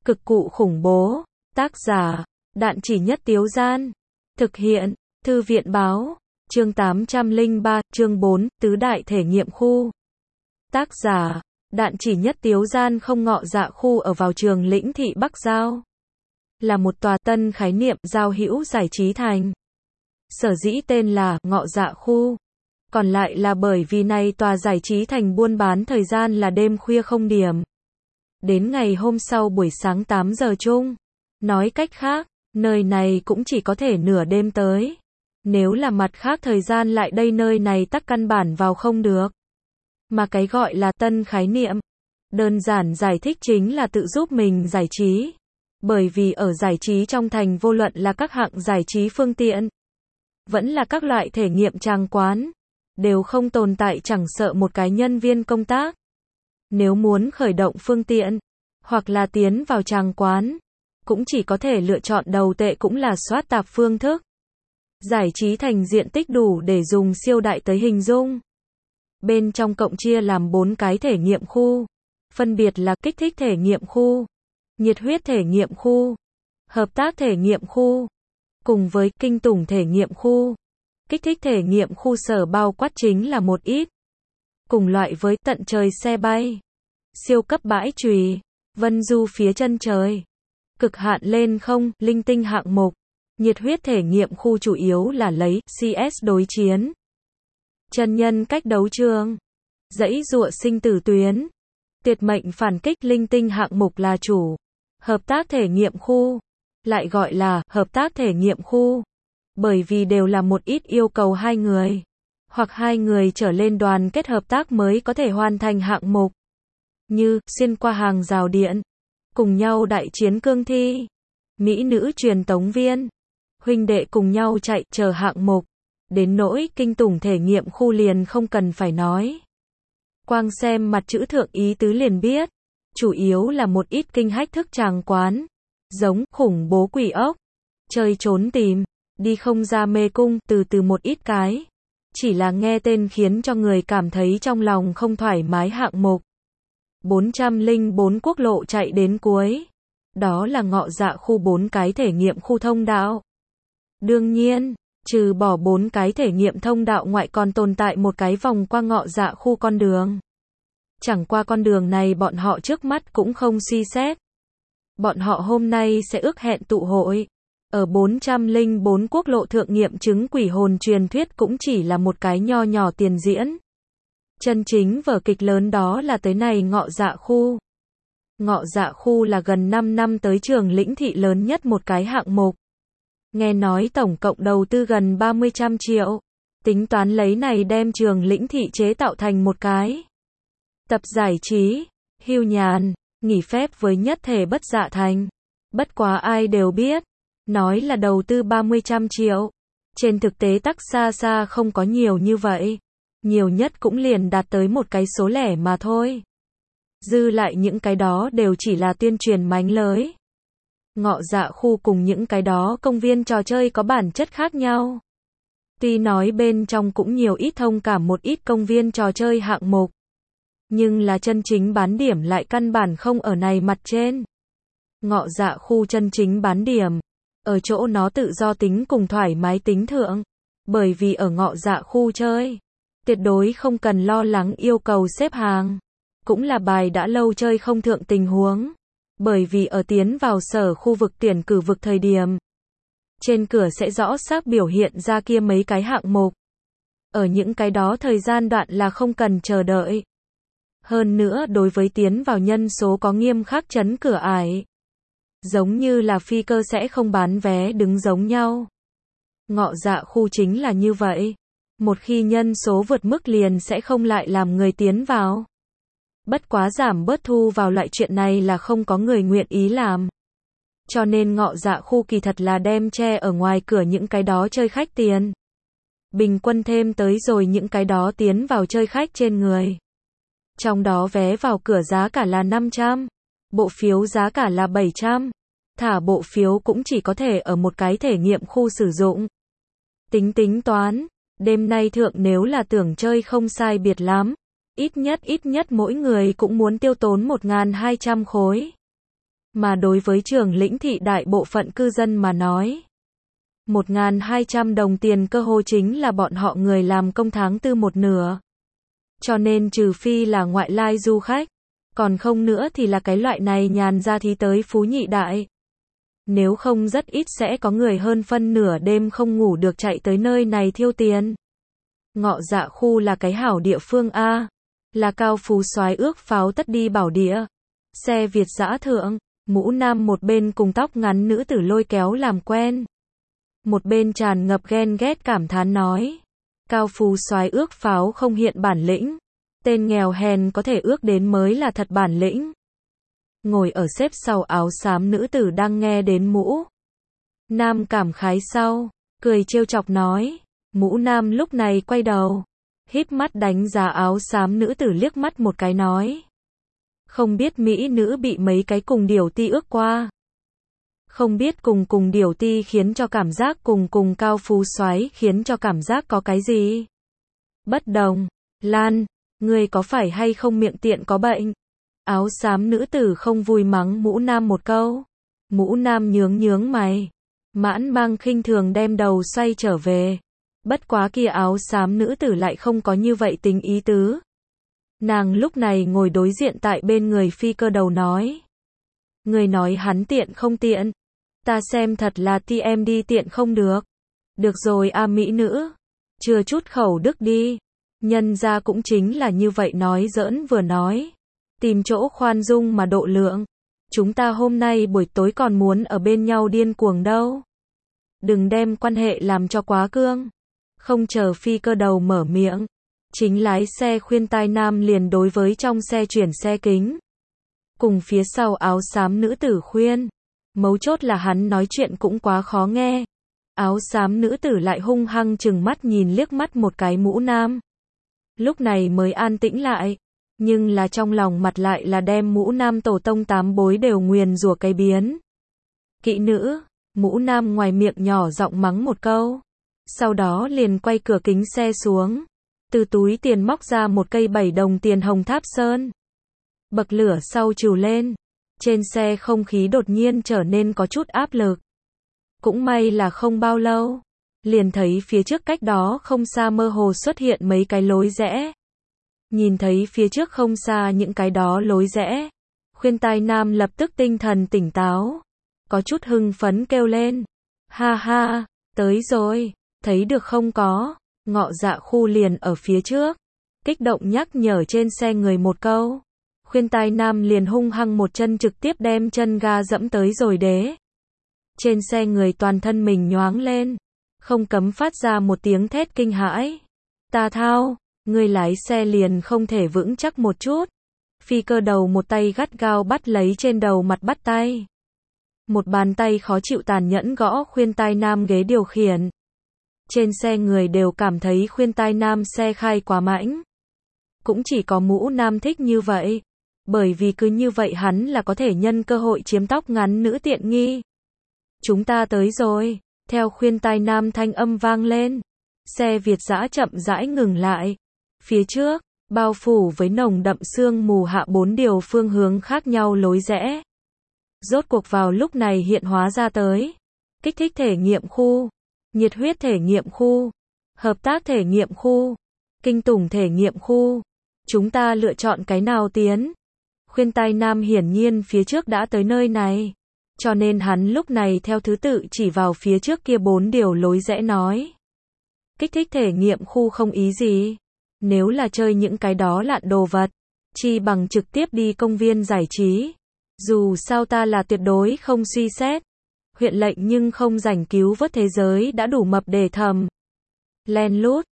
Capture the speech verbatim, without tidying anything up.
Cực cụ khủng bố. Tác giả, Đạn Chỉ Nhất Tiếu Gian. Thực hiện, Thư viện Báo. Chương tám trăm lẻ ba, chương bốn, Tứ Đại Thể Nghiệm Khu. Tác giả, Đạn Chỉ Nhất Tiếu Gian. Không Ngọ Dạ Khu ở vào trường Lĩnh Thị Bắc Giao. Là một tòa tân khái niệm giao hữu giải trí thành. Sở dĩ tên là Ngọ Dạ Khu. Còn lại là bởi vì này tòa giải trí thành buôn bán thời gian là đêm khuya không điểm. Đến ngày hôm sau buổi sáng tám giờ chung. Nói cách khác, nơi này cũng chỉ có thể nửa đêm tới. Nếu là mặt khác thời gian lại đây nơi này tắc căn bản vào không được. Mà cái gọi là tân khái niệm, đơn giản giải thích chính là tự giúp mình giải trí. Bởi vì ở giải trí trong thành vô luận là các hạng giải trí phương tiện, vẫn là các loại thể nghiệm tràng quán, đều không tồn tại chẳng sợ một cái nhân viên công tác. Nếu muốn khởi động phương tiện, hoặc là tiến vào tràng quán, cũng chỉ có thể lựa chọn đầu tệ cũng là soát tạp phương thức. Giải trí thành diện tích đủ để dùng siêu đại tới hình dung. Bên trong cộng chia làm bốn cái thể nghiệm khu, phân biệt là kích thích thể nghiệm khu, nhiệt huyết thể nghiệm khu, hợp tác thể nghiệm khu, cùng với kinh tủng thể nghiệm khu. Kích thích thể nghiệm khu sở bao quát chính là một ít cùng loại với tận trời xe bay, siêu cấp bãi chùy, vân du phía chân trời, cực hạn lên không, linh tinh hạng mục. Nhiệt huyết thể nghiệm khu chủ yếu là lấy xê ét đối chiến, chân nhân cách đấu trường, dãy dụa sinh tử tuyến, tuyệt mệnh phản kích linh tinh hạng mục là chủ. Hợp tác thể nghiệm khu, lại gọi là hợp tác thể nghiệm khu, bởi vì đều là một ít yêu cầu hai người, hoặc hai người trở lên đoàn kết hợp tác mới có thể hoàn thành hạng mục. Như, xuyên qua hàng rào điện, cùng nhau đại chiến cương thi, mỹ nữ truyền tống viên, huynh đệ cùng nhau chạy, chờ hạng mục. Đến nỗi kinh tủng thể nghiệm khu liền không cần phải nói. Quang xem mặt chữ thượng ý tứ liền biết, chủ yếu là một ít kinh hách thức tràng quán, giống khủng bố quỷ ốc, chơi trốn tìm, đi không ra mê cung, từ từ một ít cái. Chỉ là nghe tên khiến cho người cảm thấy trong lòng không thoải mái hạng mục. bốn trăm lẻ bốn quốc lộ chạy đến cuối. Đó là Ngọ Dạ Khu bốn cái thể nghiệm khu thông đạo. Đương nhiên, trừ bỏ bốn cái thể nghiệm thông đạo ngoại còn tồn tại một cái vòng qua Ngọ Dạ Khu con đường. Chẳng qua con đường này bọn họ trước mắt cũng không suy xét. Bọn họ hôm nay sẽ ước hẹn tụ hội. Ở bốn trăm lẻ bốn quốc lộ thượng nghiệm chứng quỷ hồn truyền thuyết cũng chỉ là một cái nho nhỏ tiền diễn. Chân chính vở kịch lớn đó là tới này Ngọ Dạ Khu. Ngọ Dạ Khu là gần năm năm tới trường Lĩnh Thị lớn nhất một cái hạng mục. Nghe nói tổng cộng đầu tư gần ba mươi trăm triệu. Tính toán lấy này đem trường Lĩnh Thị chế tạo thành một cái tập giải trí, hưu nhàn, nghỉ phép với nhất thể bất dạ thành. Bất quá ai đều biết, nói là đầu tư ba mươi trăm triệu. Trên thực tế tắc xa xa không có nhiều như vậy. Nhiều nhất cũng liền đạt tới một cái số lẻ mà thôi. Dư lại những cái đó đều chỉ là tuyên truyền mánh lới. Ngọ Dạ Khu cùng những cái đó công viên trò chơi có bản chất khác nhau. Tuy nói bên trong cũng nhiều ít thông cảm một ít công viên trò chơi hạng mục. Nhưng là chân chính bán điểm lại căn bản không ở này mặt trên. Ngọ Dạ Khu chân chính bán điểm, ở chỗ nó tự do tính cùng thoải mái tính thượng. Bởi vì ở Ngọ Dạ Khu chơi, tuyệt đối không cần lo lắng yêu cầu xếp hàng. Cũng là bài đã lâu chơi không thượng tình huống. Bởi vì ở tiến vào sở khu vực tuyển cử vực thời điểm, trên cửa sẽ rõ xác biểu hiện ra kia mấy cái hạng mục. Ở những cái đó thời gian đoạn là không cần chờ đợi. Hơn nữa đối với tiến vào nhân số có nghiêm khắc chấn cửa ải. Giống như là phi cơ sẽ không bán vé đứng giống nhau. Ngọ Dạ Khu chính là như vậy. Một khi nhân số vượt mức liền sẽ không lại làm người tiến vào. Bất quá giảm bớt thu vào loại chuyện này là không có người nguyện ý làm. Cho nên Ngọ Dạ Khu kỳ thật là đem che ở ngoài cửa những cái đó chơi khách tiền. Bình quân thêm tới rồi những cái đó tiến vào chơi khách trên người. Trong đó vé vào cửa giá cả là năm trăm. Bộ phiếu giá cả là bảy trăm. Thả bộ phiếu cũng chỉ có thể ở một cái thể nghiệm khu sử dụng. Tính tính toán, đêm nay thượng nếu là tưởng chơi không sai biệt lắm. Ít nhất ít nhất mỗi người cũng muốn tiêu tốn một nghìn hai trăm khối. Mà đối với Trường Lĩnh thị đại bộ phận cư dân mà nói, một nghìn hai trăm đồng tiền cơ hồ chính là bọn họ người làm công tháng tư một nửa. Cho nên trừ phi là ngoại lai du khách, còn không nữa thì là cái loại này nhàn ra thì tới Phú Nhị Đại. Nếu không rất ít sẽ có người hơn phân nửa đêm không ngủ được chạy tới nơi này thiêu tiền. Ngọ Dạ khu là cái hảo địa phương a, là cao phú soái ước pháo tất đi bảo địa. Xe Việt dã thượng, mũ nam một bên cùng tóc ngắn nữ tử lôi kéo làm quen. Một bên tràn ngập ghen ghét cảm thán nói. Cao phú soái ước pháo không hiện bản lĩnh. Tên nghèo hèn có thể ước đến mới là thật bản lĩnh. Ngồi ở xếp sau áo xám nữ tử đang nghe đến mũ nam cảm khái sau, cười trêu chọc nói. Mũ nam lúc này quay đầu, híp mắt đánh giá áo xám nữ tử liếc mắt một cái nói. Không biết mỹ nữ bị mấy cái cùng điểu ti ước qua. Không biết cùng cùng điểu ti khiến cho cảm giác cùng cùng cao phú soái khiến cho cảm giác có cái gì? Bất đồng. Lan, ngươi có phải hay không miệng tiện có bệnh? Áo xám nữ tử không vui mắng mũ nam một câu. Mũ nam nhướng nhướng mày. Mãn mang khinh thường đem đầu xoay trở về. Bất quá kia áo xám nữ tử lại không có như vậy tính ý tứ. Nàng lúc này ngồi đối diện tại bên người Phi Cơ Đầu nói. Người nói hắn tiện không tiện. Ta xem thật là ti em đi tiện không được. Được rồi a mỹ nữ. Chưa chút khẩu đức đi. Nhân ra cũng chính là như vậy nói giỡn vừa nói. Tìm chỗ khoan dung mà độ lượng. Chúng ta hôm nay buổi tối còn muốn ở bên nhau điên cuồng đâu. Đừng đem quan hệ làm cho quá cương. Không chờ Phi Cơ Đầu mở miệng. Chính lái xe khuyên tai nam liền đối với trong xe chuyển xe kính. Cùng phía sau áo xám nữ tử khuyên. Mấu chốt là hắn nói chuyện cũng quá khó nghe. Áo xám nữ tử lại hung hăng chừng mắt nhìn liếc mắt một cái mũ nam. Lúc này mới an tĩnh lại. Nhưng là trong lòng mặt lại là đem mũ nam tổ tông tám bối đều nguyền rủa cái biến. Kỵ nữ, mũ nam ngoài miệng nhỏ giọng mắng một câu. Sau đó liền quay cửa kính xe xuống. Từ túi tiền móc ra một cây bảy đồng tiền hồng tháp sơn. Bậc lửa sau trù lên. Trên xe không khí đột nhiên trở nên có chút áp lực. Cũng may là không bao lâu. Liền thấy phía trước cách đó không xa mơ hồ xuất hiện mấy cái lối rẽ. Nhìn thấy phía trước không xa những cái đó lối rẽ. Khuyên tai nam lập tức tinh thần tỉnh táo. Có chút hưng phấn kêu lên. Ha ha, tới rồi, thấy được không có. Ngọ Dạ khu liền ở phía trước. Kích động nhắc nhở trên xe người một câu. Khuyên tai nam liền hung hăng một chân trực tiếp đem chân ga dẫm tới rồi đế. Trên xe người toàn thân mình nhoáng lên. Không cấm phát ra một tiếng thét kinh hãi. Ta thao, người lái xe liền không thể vững chắc một chút. Phi Cơ Đầu một tay gắt gao bắt lấy trên đầu mặt bắt tay. Một bàn tay khó chịu tàn nhẫn gõ khuyên tai nam ghế điều khiển. Trên xe người đều cảm thấy khuyên tai nam xe khai quá mãnh. Cũng chỉ có mũ nam thích như vậy. Bởi vì cứ như vậy hắn là có thể nhân cơ hội chiếm tóc ngắn nữ tiện nghi. Chúng ta tới rồi. Theo khuyên tai nam thanh âm vang lên. Xe Việt dã chậm rãi ngừng lại. Phía trước, bao phủ với nồng đậm sương mù hạ bốn điều phương hướng khác nhau lối rẽ. Rốt cuộc vào lúc này hiện hóa ra tới. Kích thích thể nghiệm khu. Nhiệt huyết thể nghiệm khu. Hợp tác thể nghiệm khu. Kinh tủng thể nghiệm khu. Chúng ta lựa chọn cái nào tiến? Khuyên tai nam hiển nhiên phía trước đã tới nơi này. Cho nên hắn lúc này theo thứ tự chỉ vào phía trước kia bốn điều lối rẽ nói. Kích thích thể nghiệm khu không ý gì. Nếu là chơi những cái đó lạn đồ vật, chi bằng trực tiếp đi công viên giải trí. Dù sao ta là tuyệt đối không suy xét. Huyện lệnh nhưng không rảnh cứu vớt thế giới đã đủ mập để thầm. Len lút.